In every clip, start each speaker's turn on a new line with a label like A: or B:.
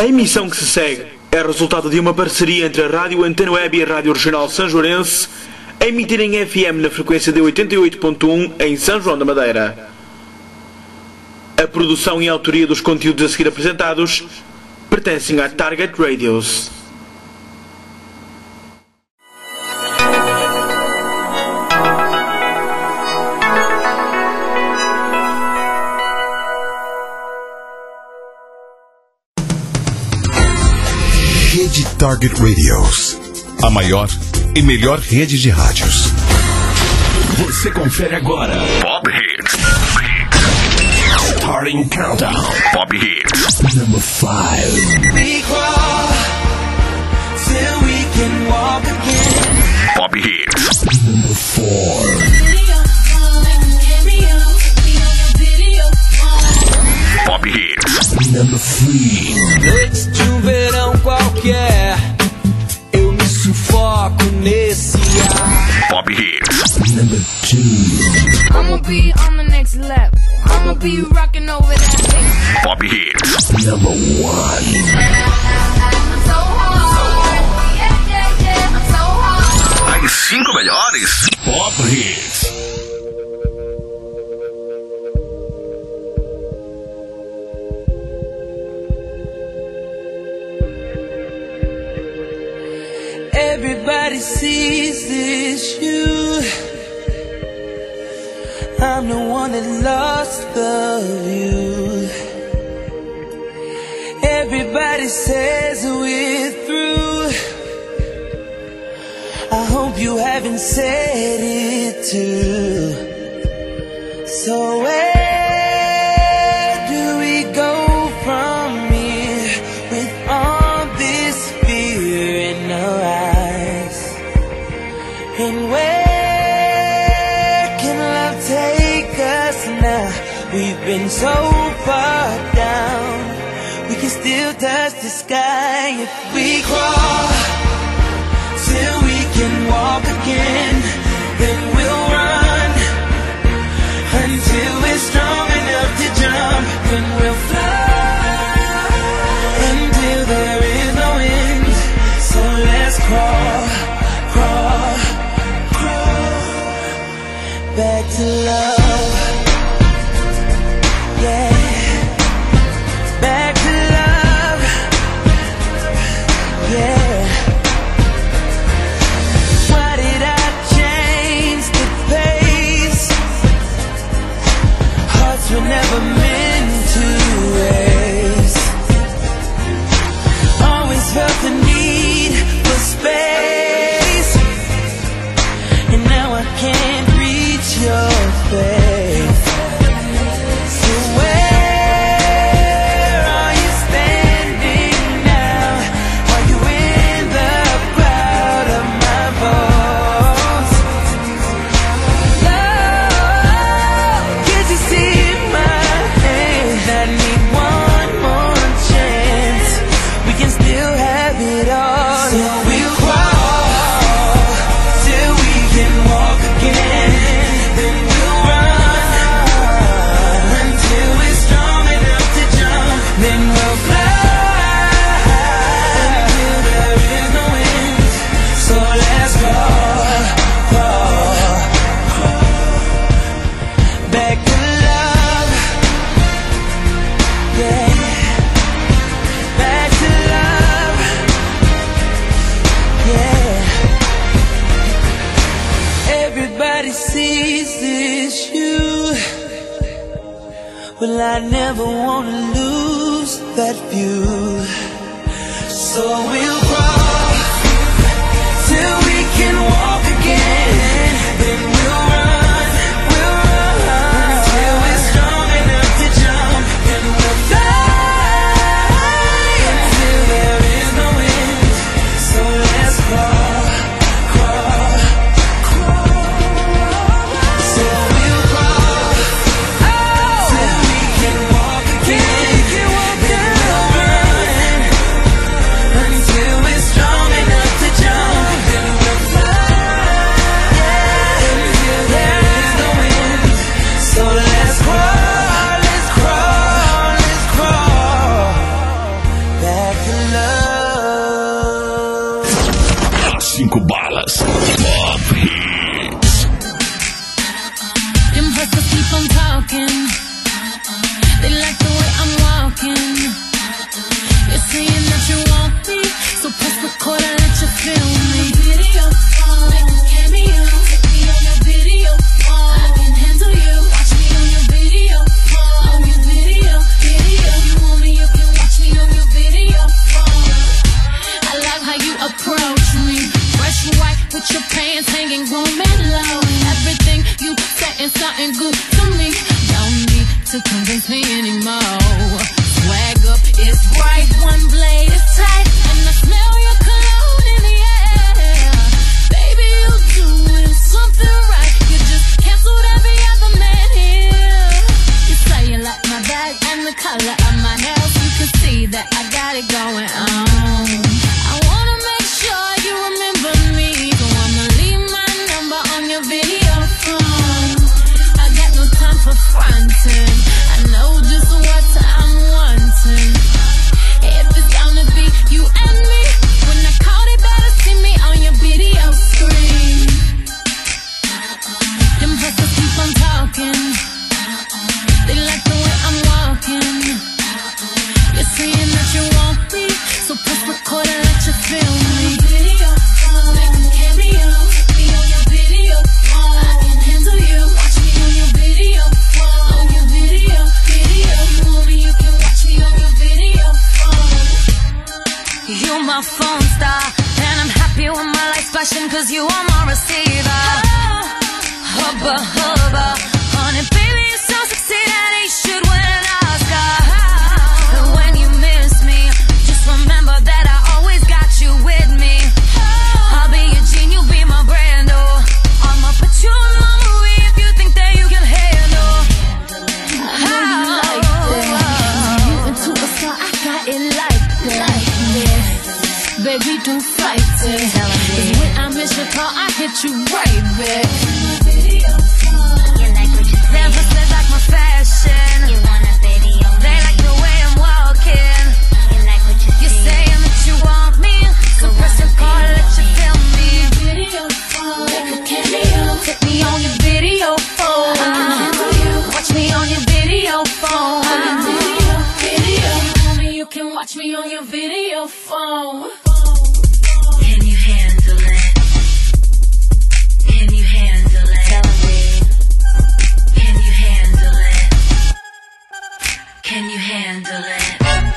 A: A emissão que se segue é resultado de uma parceria entre a Rádio Antena Web e a Rádio Regional Sanjoarense, a emitir em FM na frequência de 88.1 em São João da Madeira. A produção e a autoria dos conteúdos a seguir apresentados pertencem à Target Radios.
B: Rede Target Radios, a maior e melhor rede de rádios.
C: Você confere agora Pop Hits. Starting Countdown. Pop Hits. Number 5.
D: We crawl till we can walk again.
C: Pop Hits. Number 4. Pop Hits. Number 3.
D: Antes de verão qualquer, eu me sufoco nesse ar.
C: Pop Hits. Number 2.
E: I'ma be on the next level. I'ma be rocking over that thing.
C: Pop Hits. Number 1.
E: I'm so hard. Yeah, I'm so hard.
C: As 5 melhores Pop Hits.
D: Everybody sees this you. I'm the one that lost the view. Everybody says we're through. I hope you haven't said it too. So where do we go from here with all this fear in our eyes? And where can love take us now? We've been so far down, we can still touch the sky if we crawl till we can walk again. Then we'll run until we're strong enough to jump. Then we'll fly until there is no end. So let's crawl, crawl, crawl back to love. Yeah, back to love. Yeah. Why did I change the pace? Hearts were never meant to race. Always felt the need for space, and now I can't reach your face. So where are you standing now? Are you in the crowd of my voice? Love, can't you see my hand? I need one more chance. We can still have it all. So we'll crawl till we can walk again. Then we'll run until we're strong enough to jump. Then we'll fly until there is no end. So let's crawl, crawl, crawl back to love. Yeah, back to love. Yeah. Everybody sees this you. Well, I never wanna lose that view. So we'll crawl till we can walk again. Then we'll run until we're strong enough to jump. Then we'll fly until there is no end. So let's crawl, crawl, crawl. So we'll crawl till we can walk again. Then we'll run until we're
E: got it going on. I wanna make sure you remember me, so I'ma leave my number on your video phone. I got no time for fronting, I know just what I'm wanting. If it's gonna be you and me, when I call they better see me on your video screen. Them hustlers keep on talking, they like the way I'm walking. You're saying that you want me, so press record and let you feel me. Video, like a cameo, be on your video. I can handle you, watch me on your video. On your video. You want me, you can watch me on your video. You my phone star, and I'm happy with my lights flashing, cause you are my receiver. Hubba, hubba, honey, baby, you're so sexy that he should win an Oscar. But when you miss me, just remember that I always got you with me. I'll be your Jean, you'll be my Brando. I'ma put you in my movie if you think that you can handle. I know you like that. You into a star, I got it like that. Baby, don't fight it, cause when I miss your call, I hit you right back. Them hustlers like my fashion, you want a video. They like the way I'm walking, you like what you see. You're saying that you want me, so press record, let you feel me. Video phone, like a cameo, take me on your video phone. I can handle you, watch me on your video phone. Video, homie, you can watch me on your video phone. Can you handle it? Can you handle it? Tell me. Can you handle it? Can you handle it?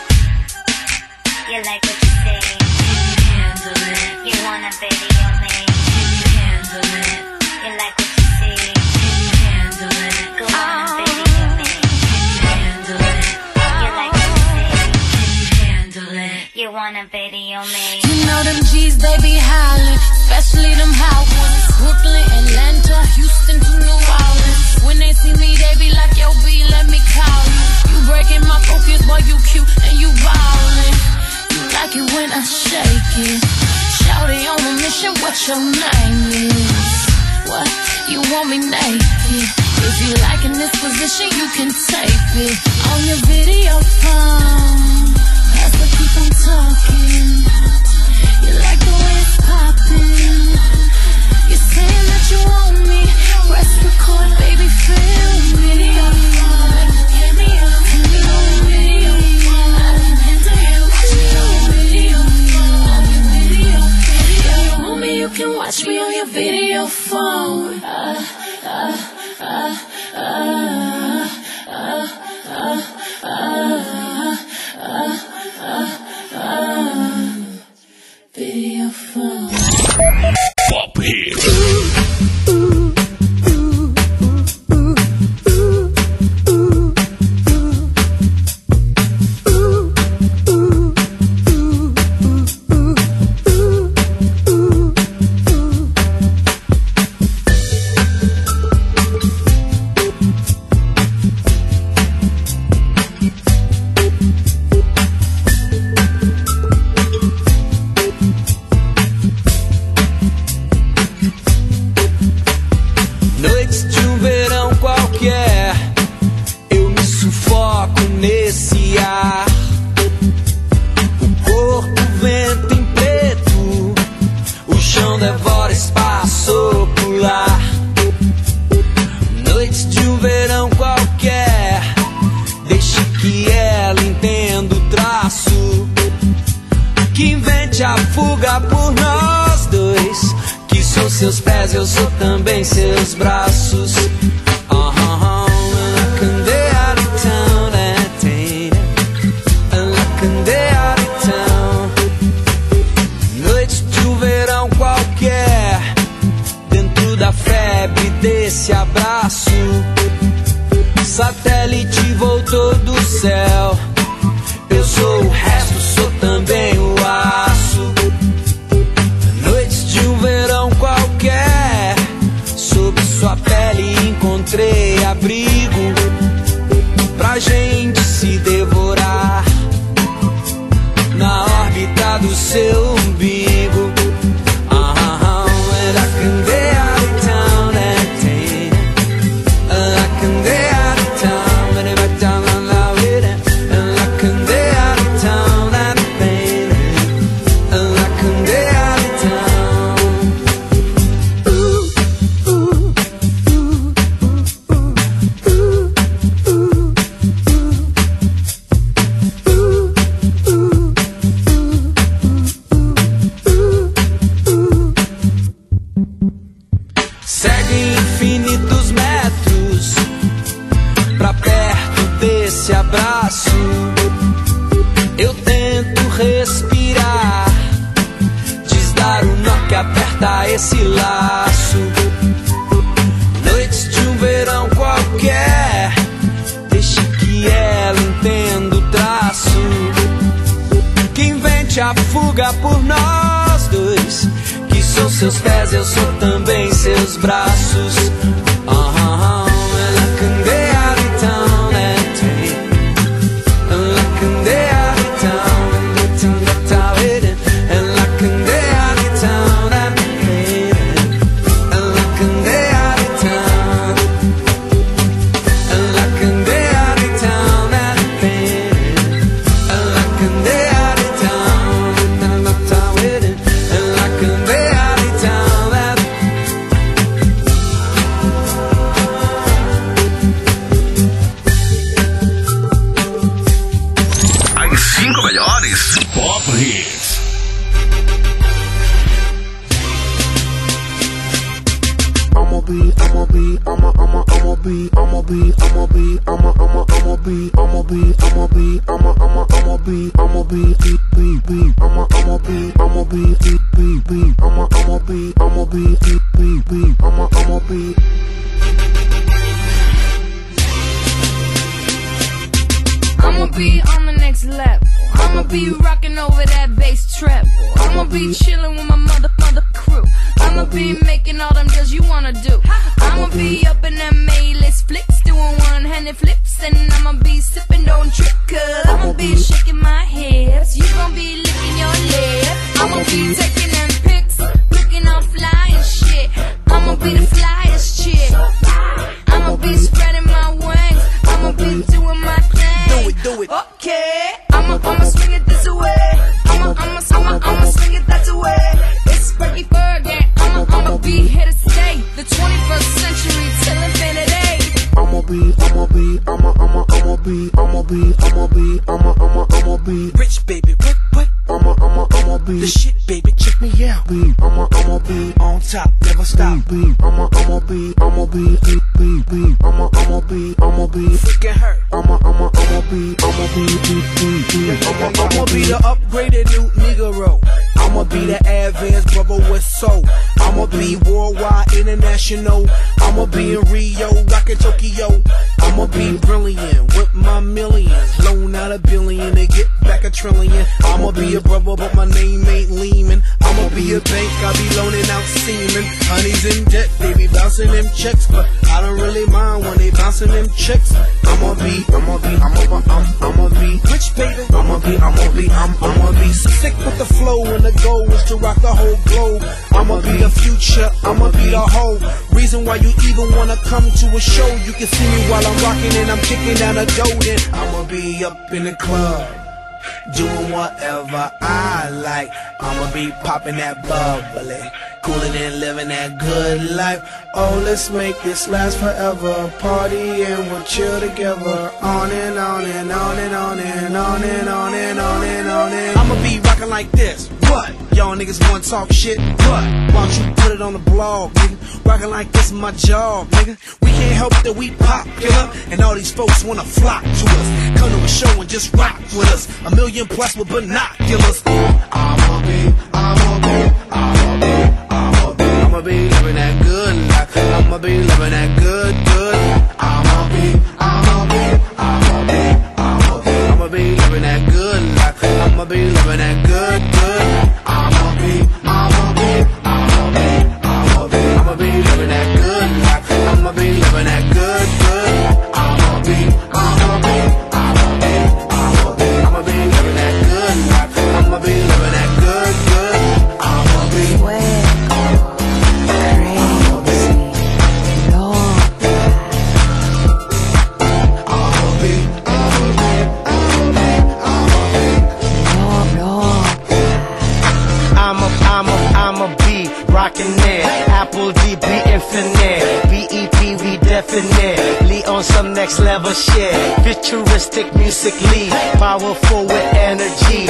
F: You like what you see?
E: Can you handle it?
F: You wanna video me?
E: Can you handle it?
F: You like what you see?
E: Can you handle it?
F: Go on and video me.
E: Can you handle it?
F: You like what you see?
E: Can you handle it?
F: You wanna video me?
E: You know them G's, they be hollering, especially them hot ones. Brooklyn, Atlanta, Houston to New Orleans. When they see me, they be like, yo, B, let me call you. You breaking my focus, boy, you cute and you ballin'. You like it when I shake it. Shawty on a mission, what your name is? What? You want me naked? If you like in this position, you can tape it on your video phone. As I keep on talking, you like the way it's poppin'. You're saying that you want me, press record, baby, feel me. Video, like a cameo, me on video. I can handle you, watch me on video. On your video. You want me, you can watch me on your video phone. Video phone.
C: Pop Hits.
G: Noites de um verão qualquer, eu me sufoco nesse ar. O corpo vento em preto, o chão devora espaço ocular. Noites de um verão qualquer, deixe que ela entenda o traço, que invente a fuga por nós dois. Que sou seus pés, eu sou também seus braços. Noite de um verão qualquer, dentro da febre desse abraço. Satélite voltou do céu, eu sou o resto, sou também o aço. Noites de um verão qualquer, sob sua pele encontrei respirar, desdar o nó que aperta esse laço. Noites de um verão qualquer, deixe que ela entenda o traço, que invente a fuga por nós dois, que sou seus pés, eu sou também seus braços. Ela candeia de town and take, ela candeia de town and take, ela candeia de town and take, ela candeia de town, ela candeia de town and take, ela candeia de town and take, ela candeia de town and
B: As 5 melhores.
C: Pop Hits.
E: I'ma be on the next level. I'ma be rocking over that bass treble. I'ma be chilling with my mother crew. I'ma be making all them deals you wanna do. I'ma be up in them A-list flicks, doing one-handed flips, and I'ma be sipping, don't trip, cause I'ma be shaking my hips. You gon' be licking your lips. I'ma be taking them pics, looking all fly and shit. I'ma be the flyest chick. I'ma be spreading my wings. I'ma be doing my thing.
G: do it.
E: Okay, I'ma swing it this way. I'ma swing it that way. It's Frankie Fergie. I'ma be here to stay. The 21st century till infinity.
H: I'ma be
G: Rich baby, what?
H: I'ma be
G: The shit baby, check me out.
H: I'ma be
G: On top, never stop.
H: I'ma be
G: Freaking hurt.
H: I'ma be
G: the upgraded new Negro. I'ma be the advanced brother with soul. I'ma be worldwide, international. I'ma be in Rio, rockin' Tokyo. I'ma be brilliant with my millions. Loan out $1 billion to get back $1 trillion. I'ma be a brother, but my name ain't Lehman. I'ma be a bank, I be loaning out semen. Honey's in debt, they be bouncing them checks, but I don't really mind when they bouncing them checks. I'ma be rich, baby. I'ma be sick with the flow, and the goal is to rock the whole globe. I'ma be the future, I'ma be the whole reason why you even wanna come to a show. You can see me while I'm rocking and I'm kicking down a door. Then I'ma be up in the club, doing whatever I like. I'ma be popping that bubbly, cooling and living that good life. Oh, let's make this last forever. Party and we'll chill together. On and on and on and on and on and on and on and on and I'ma be rocking like this. What? Y'all niggas wanna talk shit? What? Why don't you put it on the blog, nigga? Rocking like this is my job, nigga. We can't help that we popular, and all these folks wanna flock to us. Come to a show and just rock with us. 1 million plus with binoculars. I'ma be living that good life. I'ma be living that good. I'ma be living that good life. I'ma be living that good. I'ma be living that good life. I'ma be living that good. I'ma be living that good life. I'ma be living that good. I'ma be I'ma be rockin' it. Apple D, be infinite. BEP, we definitely on some next level shit. Futuristic musically, powerful with energy. From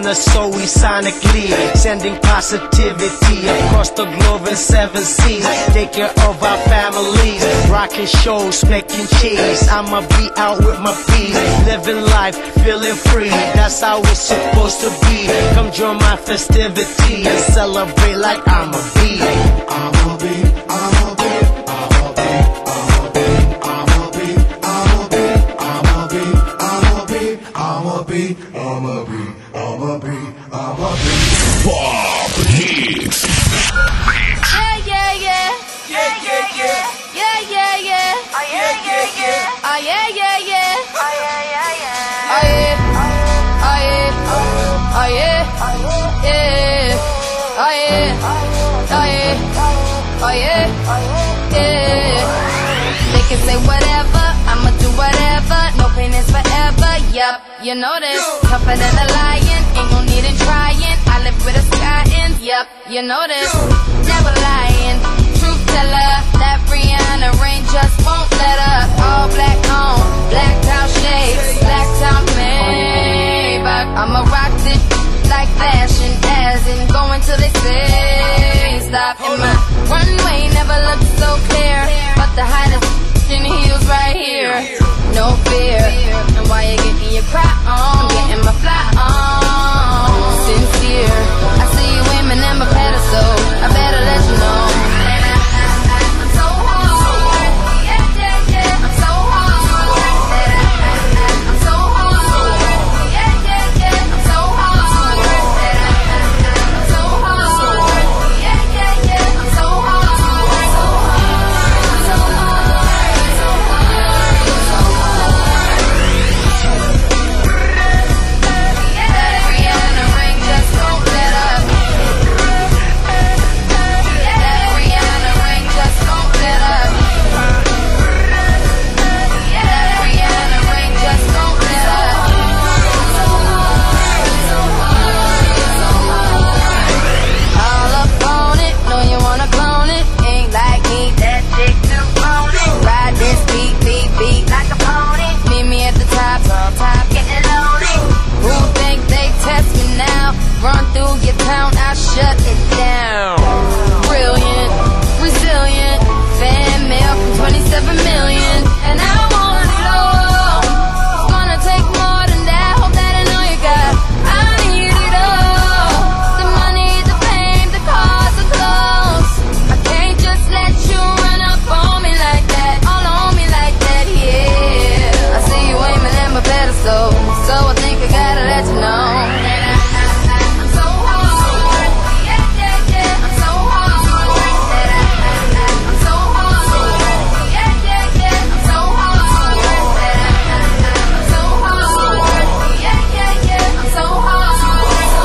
I: the soul, we sonically sending positivity across the globe in 7 seas. Take care of our families, rocking shows, making cheese. I'ma be out with my peas, living life, feeling free. That's how it's supposed to be. Come join my festivity and celebrate like I'm a bee. I'm a bee, I'm a bee, I'm a bee, I'm a bee, I'm a bee, I'm a bee, I'm a bee, I'm a bee, I'm a bee, I'm a bee, I'm a bee.
C: Pop Hits.
E: Yeah, yeah, yeah. Yeah, yeah, yeah. Yeah, yeah, yeah. Oh, yeah, yeah, yeah. Oh, yeah, yeah, yeah. Oh, yeah, yeah, yeah. Oh, yeah. Oh, yeah. Oh, yeah. Yeah. Oh, yeah. Oh, yeah. Oh, yeah. Yeah. They can say whatever, I'ma do whatever. No pain is forever, yup, you know this. Tougher than a lion, ain't no need in trying. I live with a sky in, yup, you know this. Never lying, truth teller. That Rihanna rain just won't let her. All black on, blacked out shades, blacked out Maybach. I'ma rock this like fashion, as in going till they say stop. And my runway never looked so clear, but the hottest in the heels right here. No fear, and while you're getting your cry on, I'm getting my fly on. Sincere, I see you aiming at my pedestal, I better let you know. I'm so hard, yeah, yeah, yeah. I'm so hard, I'm so hard, yeah, yeah, yeah. I'm so hard, I'm so hard, yeah, yeah, yeah. I'm so hard, so hard, so Rihanna ring just won't let up. Rihanna ring just won't let up. Rihanna ring just won't let up. All up on it, know you wanna clone it. Ain't like me, that dick too phony. Ride this beat, beat, beat like a pony. Meet me at the top, getting lonely. Who think they test me now? Run through your town, I shut it down. Brilliant, resilient, fan mail from 27 million, and I want it all. It's gonna take more than that. Hope that I know you got. I need it all. The money, the fame, the cars, the clothes. I can't just let you run up on me like that, all on me like that. Yeah, I see you aiming at my pedestal, so I think I gotta let you know. I'm so hard, yeah, yeah, yeah. I'm so hard, I'm so hard, yeah, yeah, yeah. I'm so hard, I'm so hard, yeah, yeah, yeah. I'm so hard, so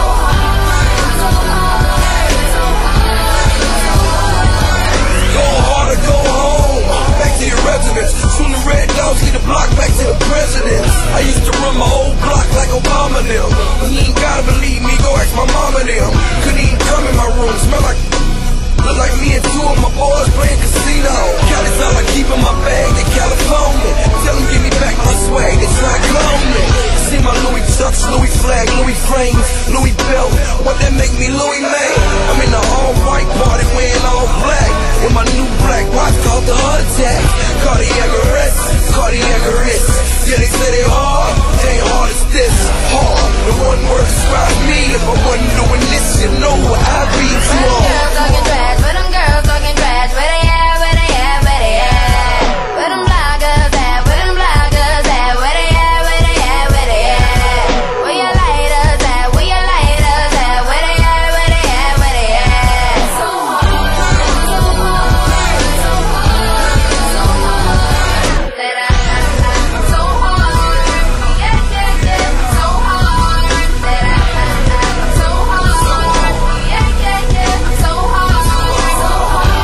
J: Go hard or go home, back to your residence. Soon the red dogs lead the block back to the presidents. I used to run my whole block like Obama them. You ain't gotta believe me, go ask my mama them. Couldn't even come in my room, smell like look like me and two of my boys playing casino. Cali felt like keeping my bag, they California. Tell them give me back my swag, they try to clone me. See my Louis Chucks, Louis flag, Louis frames, Louis belt. What that make me Louis man? I'm in the all-white party wearing all black, with my new black watch called the Heart Attack. Cardiac arrest, cardiac arrest. Yeah, they say they hard, they ain't hard as this. Hard, the one word describe me. If I wasn't doing this, you know what I'd be too hard.
E: girls talking trash, but them girls talking trash. Where they at, where they at, where they at? Where them bloggers at, where them bloggers at? Where they at, where they at, where they at? Where your lighters at, where your lighters at? Where they at, where they at, where they at? So hard, so hard, so hard, so hard. That I'm so hard, yeah, yeah, yeah. So hard, that I'm so hard, yeah, yeah, yeah. I'm so hard, so hard, so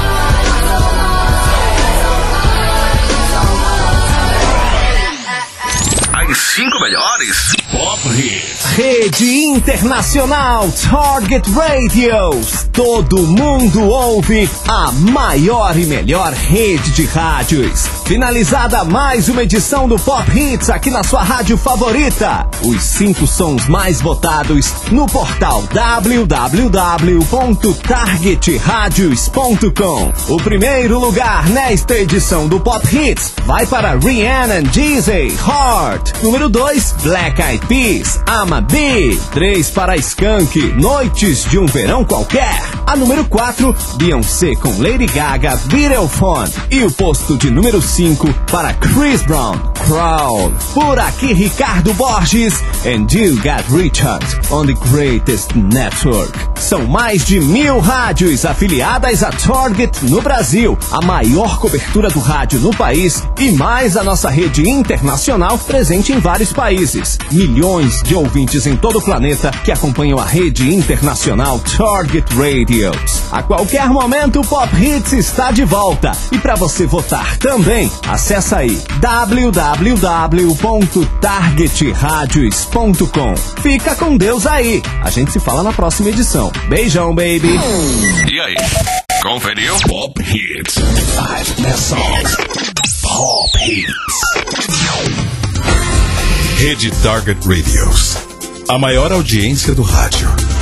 E: hard, so hard.
C: As 5 melhores. Pop Hits.
K: Rede Internacional Target Radios. Todo mundo ouve a maior e melhor rede de rádios. Finalizada mais uma edição do Pop Hits aqui na sua rádio favorita. Os 5 sons mais votados no portal www.targetradios.com. O primeiro lugar nesta edição do Pop Hits vai para Rihanna and Jeezy, Heart. Número 2, Black Eyed Peas, I'm a Bee. 3 para Skank, Noites de um Verão Qualquer. A número 4, Beyoncé com Lady Gaga, Beautiful. E o posto de número 5 para Chris Brown, Crawl. Por aqui, Ricardo Borges, and you got Richard on the greatest network. São mais de 1000 rádios afiliadas a Target no Brasil, a maior cobertura do rádio no país e mais a nossa rede internacional presente em vários países. Milhões de ouvintes em todo o planeta que acompanham a rede internacional Target Radios. A qualquer momento o Pop Hits está de volta. E para você votar também, acessa aí www.targetradios.com. Fica com Deus aí. A gente se fala na próxima edição. Beijão, baby.
C: E aí? Conferiu? Pop Hits. 5 best songs. Pop Hits.
B: Rede Target Radios. A maior audiência do rádio.